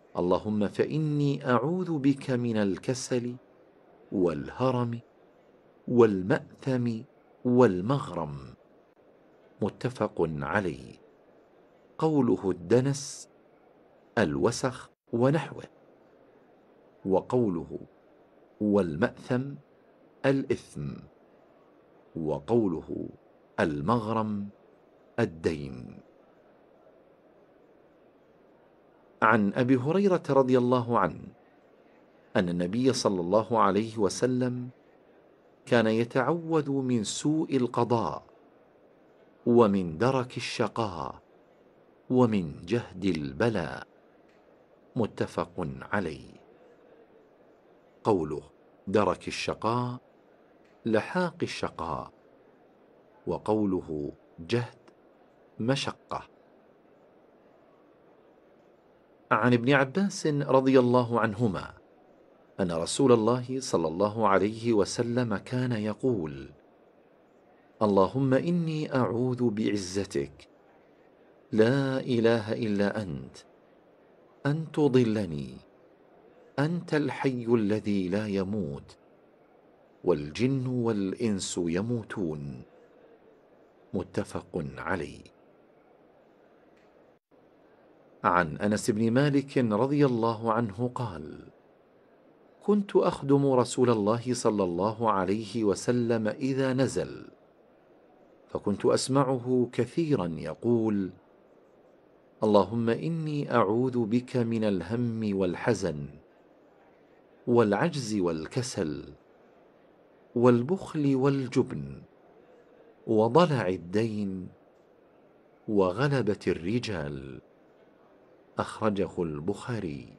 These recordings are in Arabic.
اللهم فإني أعوذ بك من الكسل والهرم والمأثم والمغرم. متفق عليه. قوله الدنس الوسخ ونحوه، وقوله والمأثم الإثم، وقوله المغرم الدين. عن أبي هريرة رضي الله عنه أن النبي صلى الله عليه وسلم كان يتعوذ من سوء القضاء ومن درك الشقاء ومن جهد البلاء. متفق عليه. قوله درك الشقاء لحاق الشقاء، وقوله جهد مشقة. عن ابن عباس رضي الله عنهما أن رسول الله صلى الله عليه وسلم كان يقول: اللهم إني أعوذ بعزتك لا إله إلا أنت أن تضلني، أنت الحي الذي لا يموت، والجن والإنس يموتون. متفق عليه. عن أنس بن مالك رضي الله عنه قال: كنت أخدم رسول الله صلى الله عليه وسلم إذا نزل، فكنت أسمعه كثيرا يقول: اللهم إني أعوذ بك من الهم والحزن والعجز والكسل والبخل والجبن وضلع الدين وغلبة الرجال. أخرجه البخاري.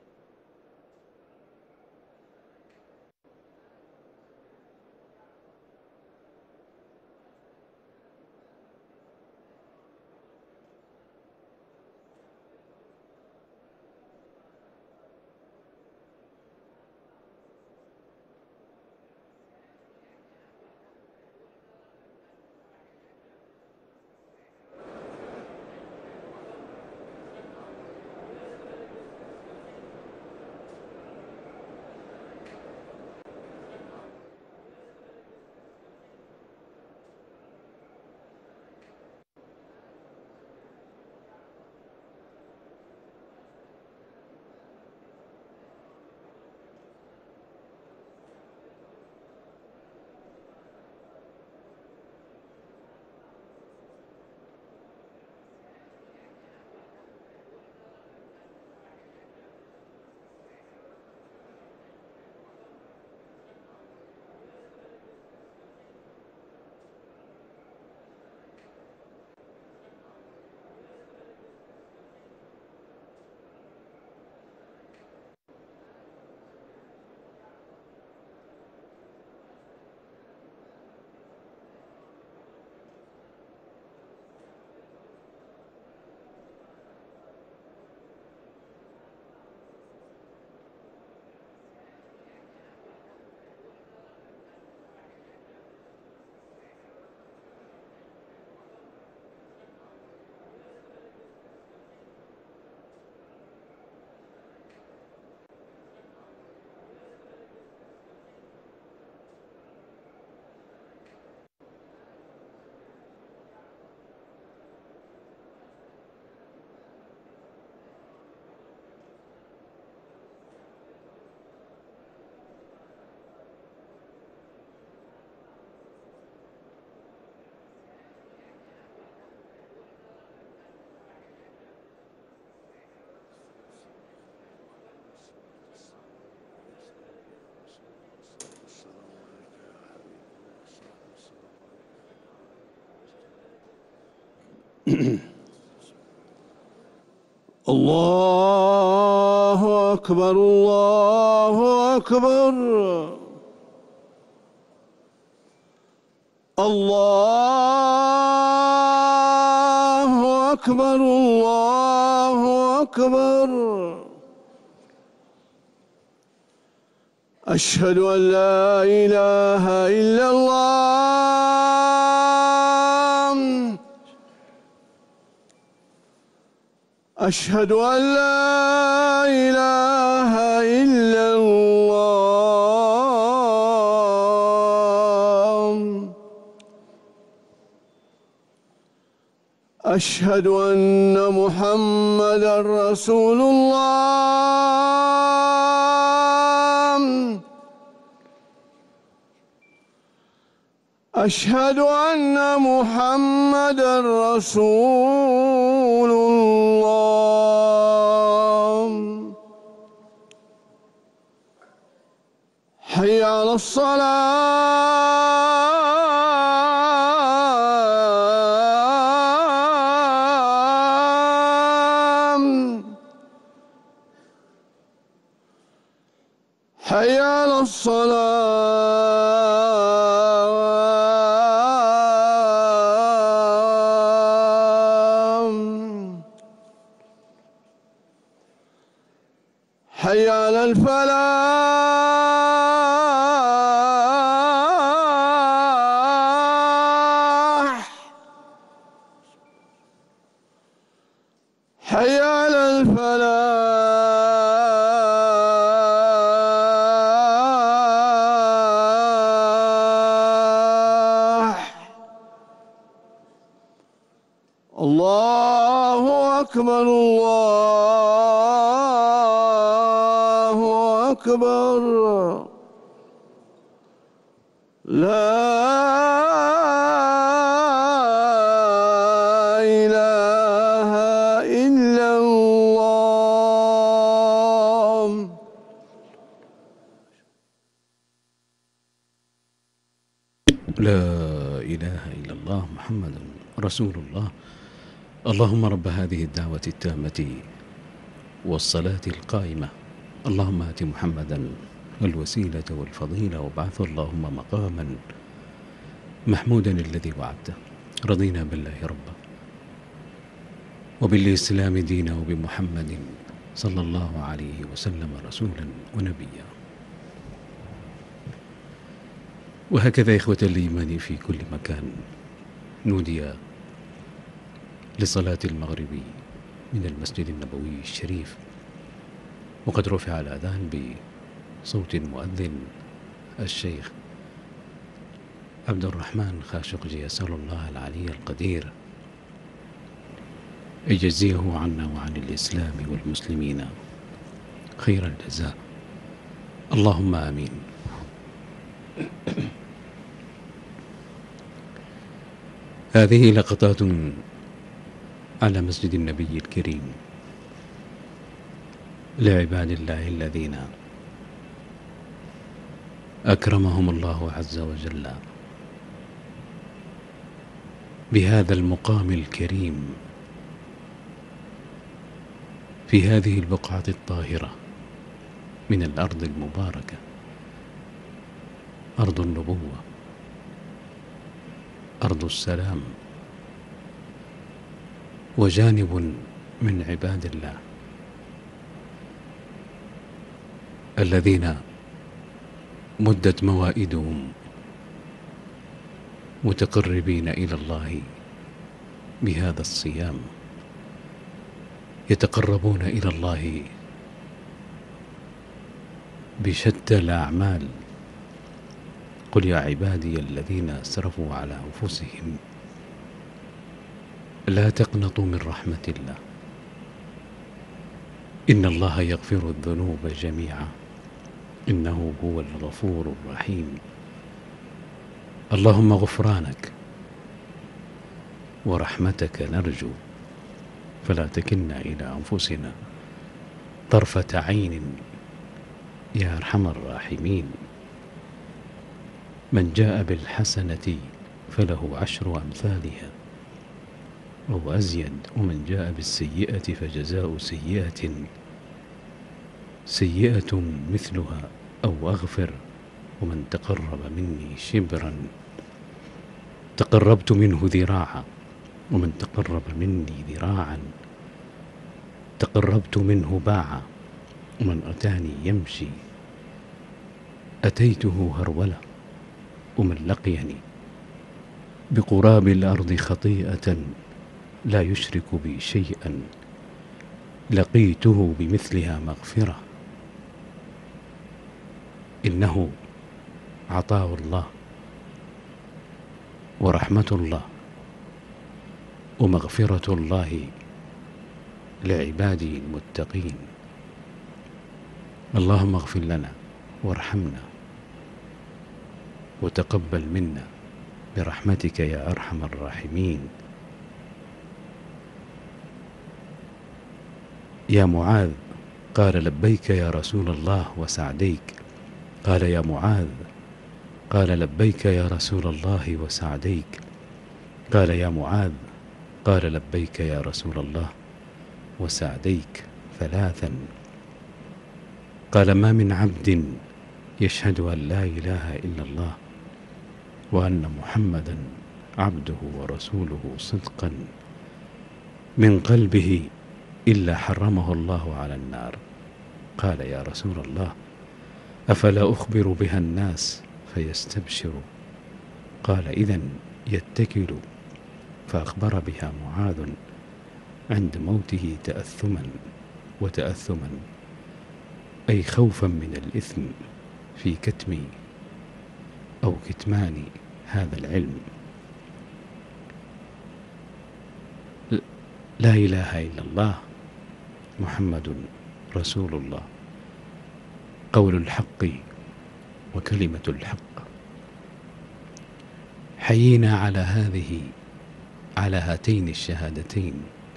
الله أكبر الله أكبر. الله أكبر الله أكبر. أشهد أن لا إله إلا الله. أشهد أن لا إله أشهد أن محمدا رسول الله. أشهد أن محمدا رسول الله. حي على الصلاة. حي على الصلاة. حي على الفلاح. حي على الفلاح. الله أكبر، الله أكبر. لا إله إلا الله. لا إله إلا الله محمد رسول الله. اللهم رب هذه الدعوة التامة والصلاة القائمة، اللهم آت محمدا الوسيلة والفضيلة وابعثه اللهم مقاما محمودا الذي وعدته. رضينا بالله ربا وبالإسلام دينا وبمحمد صلى الله عليه وسلم رسولا ونبيا. وهكذا إخوة الإيمان في كل مكان نودي لصلاة المغرب من المسجد النبوي الشريف، وقد رفع الأذان بصوت المؤذن الشيخ عبد الرحمن خاشقجي، أسأل الله العلي القدير أن يجزيه عنا وعن الإسلام والمسلمين خير الجزاء، اللهم آمين. هذه لقطات على مسجد النبي الكريم لعباد الله الذين أكرمهم الله عز وجل بهذا المقام الكريم في هذه البقعة الطاهرة من الأرض المباركة، أرض النبوة، أرض السلام، وجانب من عباد الله الذين مدت موائدهم متقربين إلى الله بهذا الصيام، يتقربون إلى الله بشتى الأعمال. قل يا عبادي الذين أسرفوا على أنفسهم لا تقنطوا من رحمة الله إن الله يغفر الذنوب جميعا إنه هو الغفور الرحيم. اللهم غفرانك ورحمتك نرجو، فلا تكلنا إلى أنفسنا طرفة عين يا أرحم الراحمين. من جاء بالحسنة فله 10 أمثالها أو أزيد، ومن جاء بالسيئة فجزاء سيئة مثلها أو أغفر. ومن تقرب مني شبرا تقربت منه ذراعا، ومن تقرب مني ذراعا تقربت منه باعا. ومن أتاني يمشي أتيته هرولة. ومن لقيني بقراب الأرض خطيئة لا يشرك بي شيئا لقيته بمثلها مغفرة. إنه عطاء الله ورحمة الله ومغفرة الله لعباده المتقين. اللهم اغفر لنا وارحمنا وتقبل منا برحمتك يا أرحم الراحمين. يا معاذ قال لبيك يا رسول الله وسعديك. قال يا معاذ قال لبيك يا رسول الله وسعديك. قال يا معاذ قال لبيك يا رسول الله وسعديك 3. قال ما من عبد يشهد أن لا إله إلا الله وأن محمدا عبده ورسوله صدقا من قلبه إلا حرمه الله على النار. قال يا رسول الله أفلا أخبر بها الناس فيستبشروا؟ قال إذن يتكل. فأخبر بها معاذ عند موته وتأثما أي خوفا من الإثم في كتم أو كتمان هذا العلم. لا إله إلا الله محمد رسول الله، قول الحق وكلمة الحق. حيينا على هاتين الشهادتين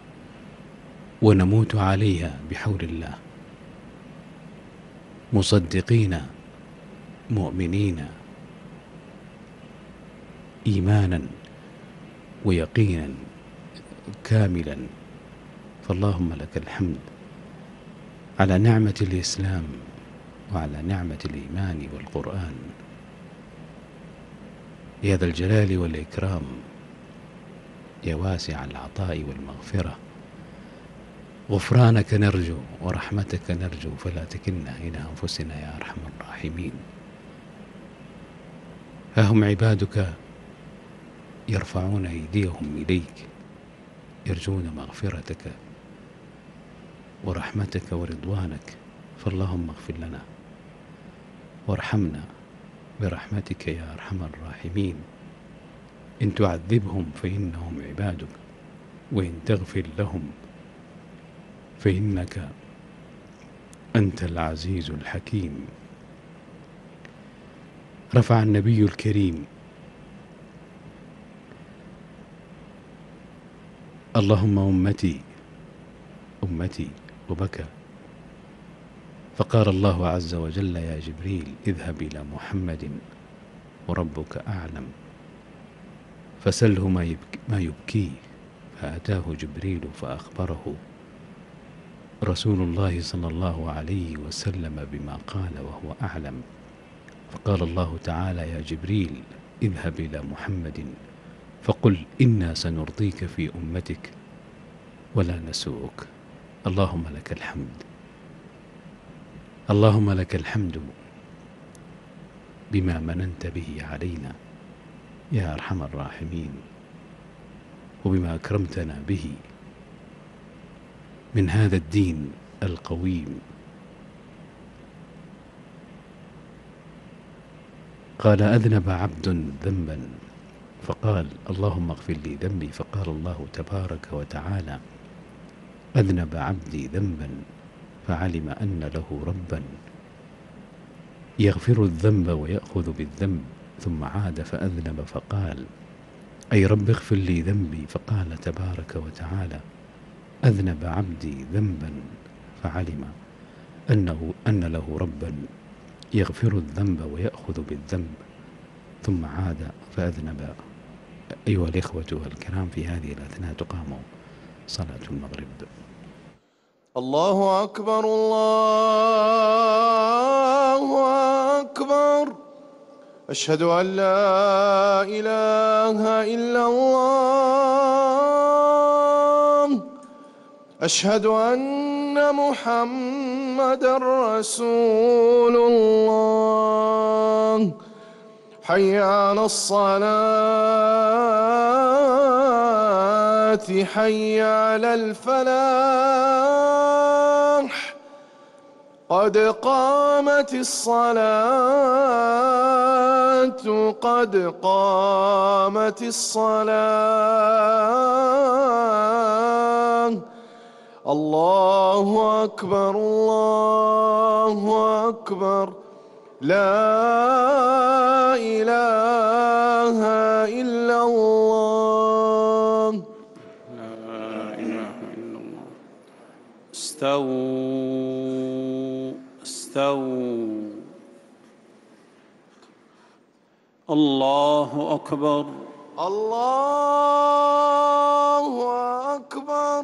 ونموت عليها بحول الله، مصدقين مؤمنين إيمانا ويقينا كاملا. فاللهم لك الحمد على نعمة الإسلام وعلى نعمة الإيمان والقرآن يا ذا الجلال والإكرام، يا واسع العطاء والمغفرة. غفرانك نرجو ورحمتك نرجو، فلا تكلنا إلى أنفسنا يا أرحم الراحمين. ها هم عبادك يرفعون أيديهم إليك يرجون مغفرتك ورحمتك ورضوانك، فاللهم اغفر لنا وارحمنا برحمتك يا أرحم الراحمين. إن تعذبهم فإنهم عبادك، وإن تغفر لهم فإنك أنت العزيز الحكيم. رفع النبي الكريم اللهم أمتي أمتي وبكى، فقال الله عز وجل يا جبريل اذهب إلى محمد وربك أعلم فسله ما يبكيه. فأتاه جبريل فأخبره رسول الله صلى الله عليه وسلم بما قال وهو أعلم. فقال الله تعالى يا جبريل اذهب إلى محمد فقل إنا سنرضيك في أمتك ولا نسوءك. اللهم لك الحمد، اللهم لك الحمد بما مننت به علينا يا أرحم الراحمين، وبما أكرمتنا به من هذا الدين القويم. قال أذنب عبد ذنبا فقال اللهم اغفر لي ذنبي، فقال الله تبارك وتعالى أذنب عبدي ذنبا فعلم أن له ربا يغفر الذنب ويأخذ بالذنب، ثم عاد فأذنب فقال أي رب اغفر لي ذنبي، فقال تبارك وتعالى أذنب عبدي ذنبا فعلم أن له ربا يغفر الذنب ويأخذ بالذنب، ثم عاد فأذنب. أيها الإخوة الكرام، في هذه الأثناء تقام صلاة المغرب. الله أكبر الله أكبر، أشهد أن لا إله إلا الله، أشهد أن محمدًا رسول الله. حي على الصلاة، حي على الفلاح، قد قامت الصلاة قد قامت الصلاة الله أكبر الله أكبر لا إله إلا الله لا إله إلا الله. استووا استووا. الله أكبر الله أكبر.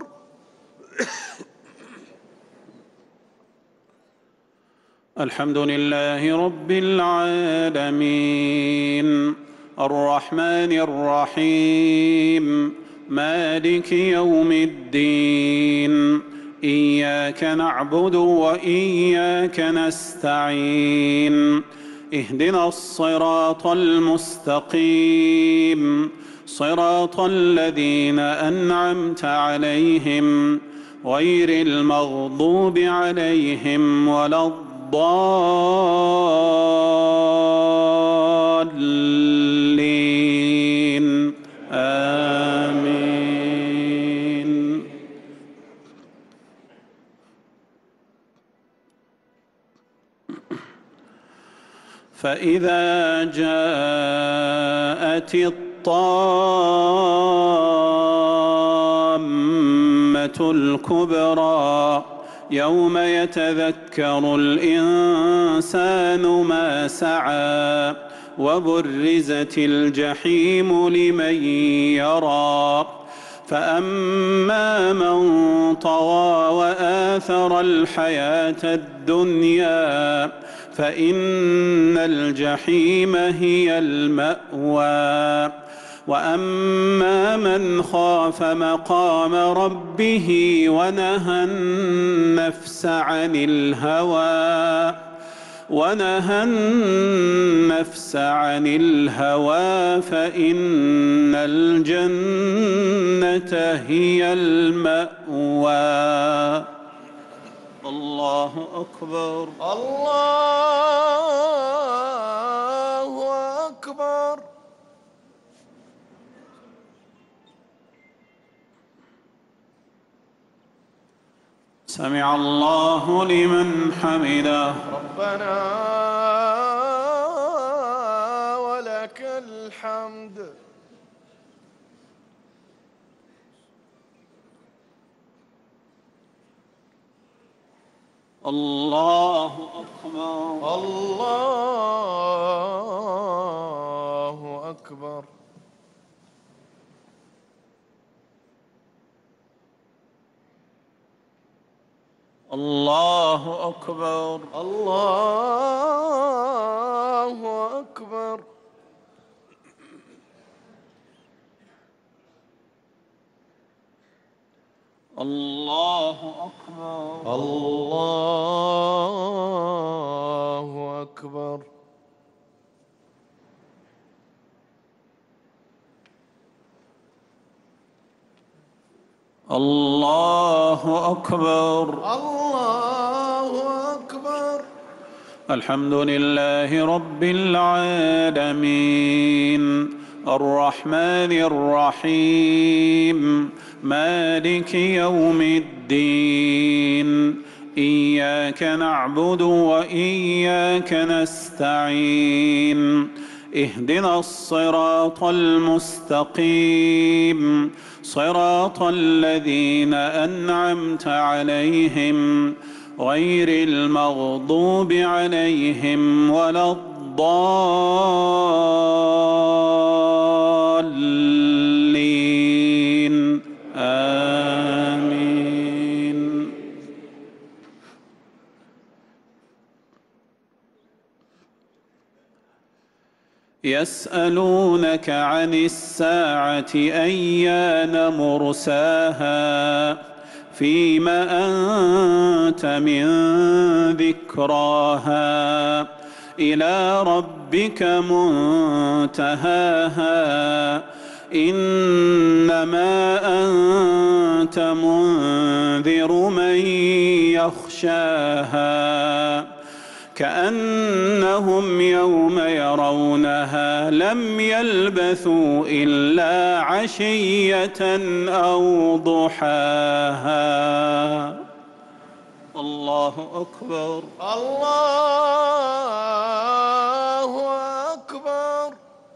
الحمد لله رب العالمين الرحمن الرحيم مالك يوم الدين إياك نعبد وإياك نستعين اهدنا الصراط المستقيم صراط الذين أنعمت عليهم غير المغضوب عليهم ولا الضالين آمين. فإذا جاءت الطامة الكبرى يوم يتذكر الإنسان ما سعى وبرزت الجحيم لمن يرى فأما من طغى وآثر الحياة الدنيا فإن الجحيم هي المأوى وأما من خاف مقام ربه ونهى النفس عن الهوى فإن الجنة هي المأوى. الله أكبر الله أكبر. سمع الله لمن حمده. ربنا ولك الحمد. الله أكبر الله أكبر. الله أكبر الله أكبر. الله أكبر الله أكبر. الله أكبر الله أكبر. الحمد لله رب العالمين الرحمن الرحيم مالك يوم الدين إياك نعبد وإياك نستعين اهدنا الصراط المستقيم صراط الذين أنعمت عليهم غير المغضوب عليهم ولا الضالين آمين. يسألونك عن الساعة أيان مرساها فيم أنت من ذكراها إلى ربك منتهاها إنما أنت منذر من يخشاها كأنهم يوم يرونها لم يلبثوا إلا عشية أو ضحاها. الله أكبر. الله أكبر.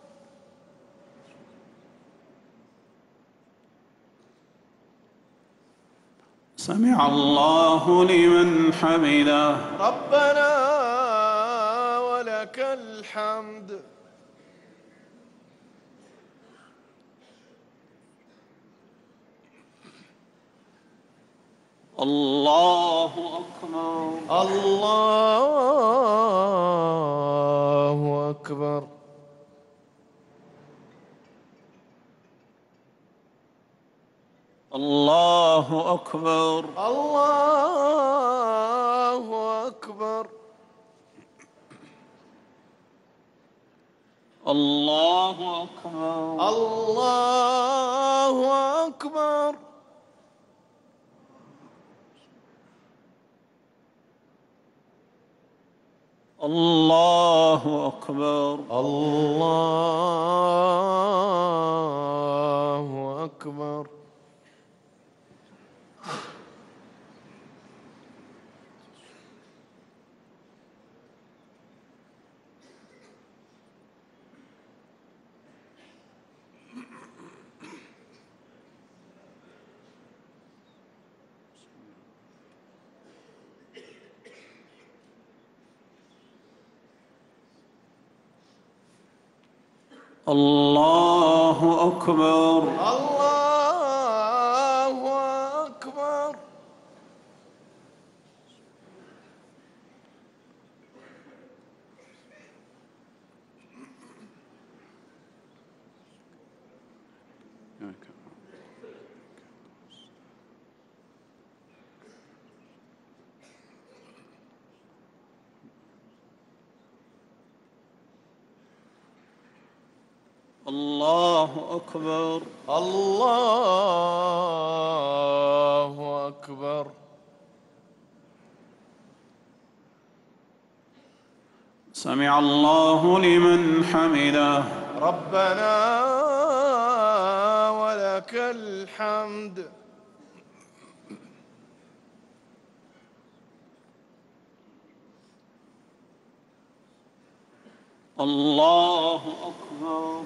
سمع الله لمن حمده. ربنا ولك الحمد. الله أكبر. الله أكبر. الله أكبر. الله أكبر. الله أكبر. الله أكبر. الله أكبر. الله أكبر. الله أكبر. الله أكبر. الله أكبر. الله أكبر. سمع الله لمن حمده. ربنا ولك الحمد. الله أكبر.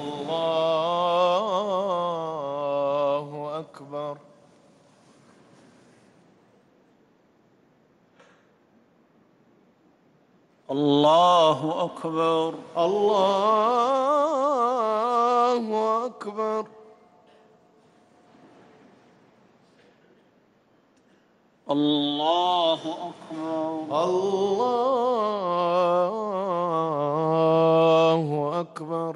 الله أكبر. الله أكبر. الله أكبر. الله أكبر. الله أكبر.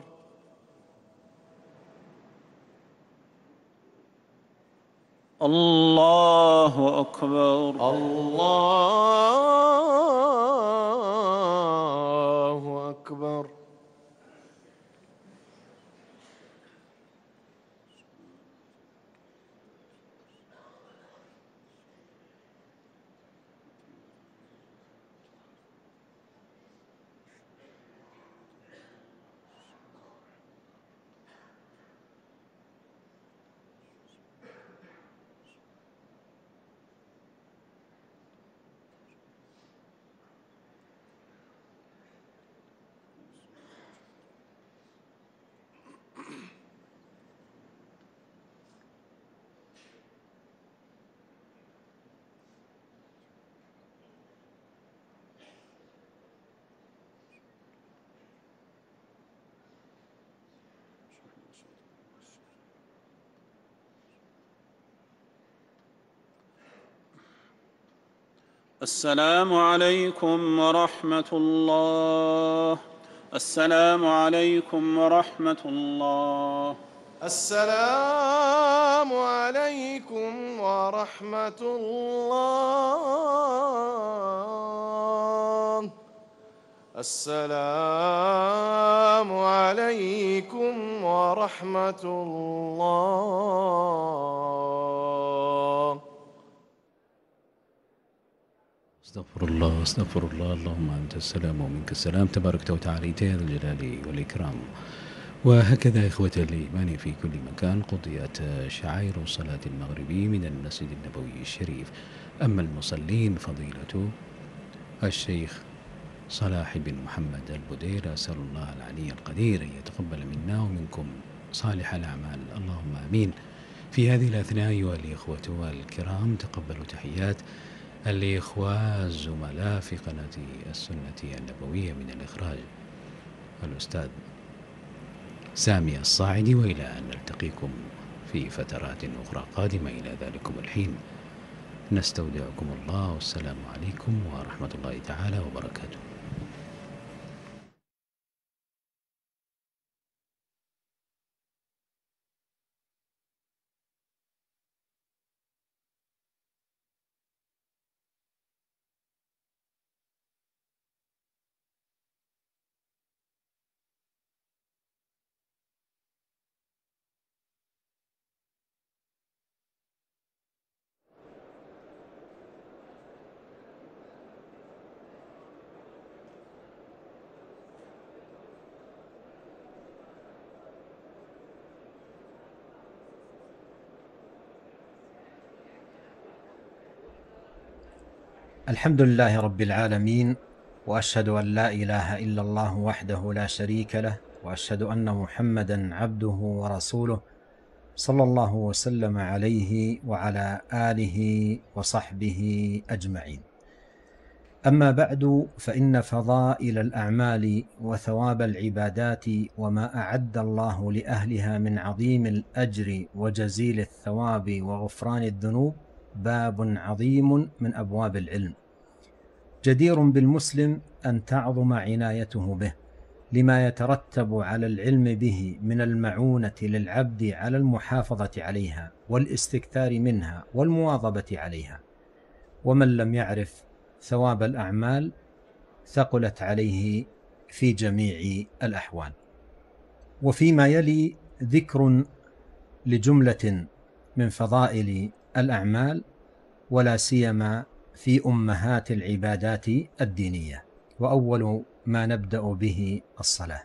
الله أكبر. الله أكبر. السلام عليكم ورحمة الله. السلام عليكم ورحمة الله. السلام عليكم ورحمة الله. السلام عليكم ورحمة الله. استغفر الله استغفر الله. اللهم أنت السلام ومنك السلام، تباركت وتعاليت يا ذا الجلال والإكرام. وهكذا إخوة الإيمان في كل مكان قضيت شعائر صلاة المغرب من المسجد النبوي الشريف. أما المصلين فضيلة الشيخ صلاح بن محمد البدير، أسأل الله العلي القدير أن يتقبل منا ومنكم صالح الأعمال، اللهم آمين. في هذه الأثناء أيها الإخوة الكرام تقبلوا تحيات الإخوة الزملاء في قناة السنة النبوية من الإخراج الأستاذ سامي الصاعدي، وإلى أن نلتقيكم في فترات أخرى قادمة. إلى ذلكم الحين نستودعكم الله، والسلام عليكم ورحمة الله تعالى وبركاته. الحمد لله رب العالمين، وأشهد أن لا إله إلا الله وحده لا شريك له، وأشهد أن محمدا عبده ورسوله صلى الله وسلم عليه وعلى آله وصحبه أجمعين. أما بعد، فإن فضائل الأعمال وثواب العبادات وما أعد الله لأهلها من عظيم الأجر وجزيل الثواب وغفران الذنوب باب عظيم من أبواب العلم، جدير بالمسلم أن تعظم عنايته به لما يترتب على العلم به من المعونة للعبد على المحافظة عليها والاستكثار منها والمواظبة عليها. ومن لم يعرف ثواب الأعمال ثقلت عليه في جميع الأحوال. وفيما يلي ذكر لجملة من فضائل الأعمال، ولا سيما في أمهات العبادات الدينية. وأول ما نبدأ به الصلاة.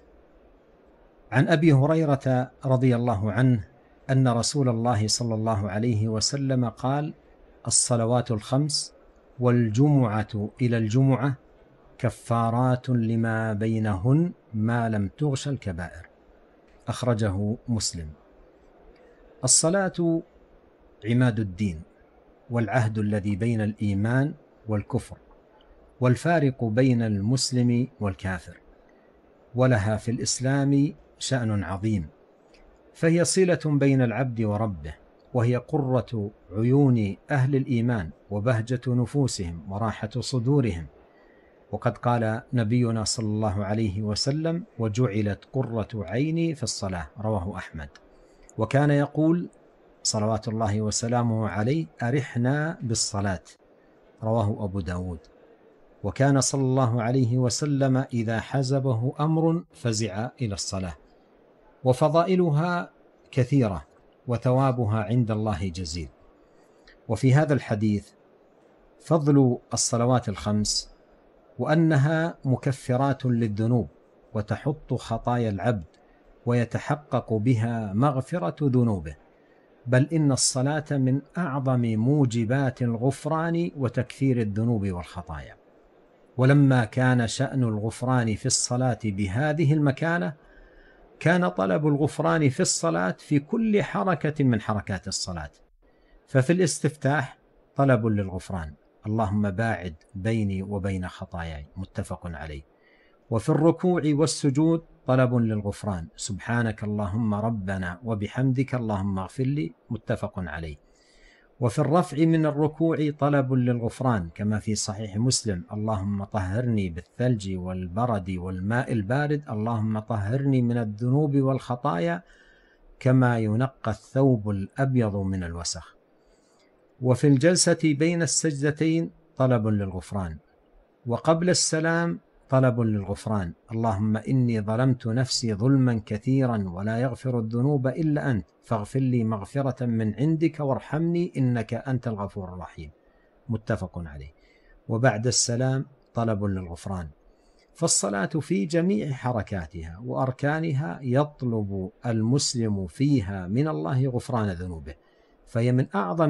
عن أبي هريرة رضي الله عنه أن رسول الله صلى الله عليه وسلم قال: الصلوات الخمس والجمعة إلى الجمعة كفارات لما بينهن ما لم تغش الكبائر. أخرجه مسلم. الصلاة عماد الدين، والعهد الذي بين الإيمان والكفر، والفارق بين المسلم والكافر، ولها في الإسلام شأن عظيم، فهي صلة بين العبد وربه، وهي قرة عيون أهل الإيمان وبهجة نفوسهم وراحة صدورهم. وقد قال نبينا صلى الله عليه وسلم: وجعلت قرة عيني في الصلاة، رواه أحمد. وكان يقول صلوات الله وسلامه عليه: أرحنا بالصلاة، رواه أبو داود. وكان صلى الله عليه وسلم إذا حزبه أمر فزع إلى الصلاة. وفضائلها كثيرة وثوابها عند الله جزيل. وفي هذا الحديث فضل الصلوات الخمس، وأنها مكفرات للذنوب وتحط خطايا العبد ويتحقق بها مغفرة ذنوبه، بل إن الصلاة من أعظم موجبات الغفران وتكفير الذنوب والخطايا. ولما كان شأن الغفران في الصلاة بهذه المكانة، كان طلب الغفران في الصلاة في كل حركة من حركات الصلاة. ففي الاستفتاح طلب للغفران: اللهم باعد بيني وبين خطاياي، متفق عليه. وفي الركوع والسجود طلب للغفران: سبحانك اللهم ربنا وبحمدك اللهم اغفر لي، متفق عليه. وفي الرفع من الركوع طلب للغفران كما في صحيح مسلم: اللهم طهرني بالثلج والبرد والماء البارد، اللهم طهرني من الذنوب والخطايا كما ينقى الثوب الأبيض من الوسخ. وفي الجلسة بين السجدتين طلب للغفران. وقبل السلام طلب للغفران: اللهم إني ظلمت نفسي ظلما كثيرا ولا يغفر الذنوب إلا أنت، فاغفر لي مغفرة من عندك وارحمني إنك أنت الغفور الرحيم، متفق عليه. وبعد السلام طلب للغفران. فالصلاة في جميع حركاتها وأركانها يطلب المسلم فيها من الله غفران ذنوبه، فهي من أعظم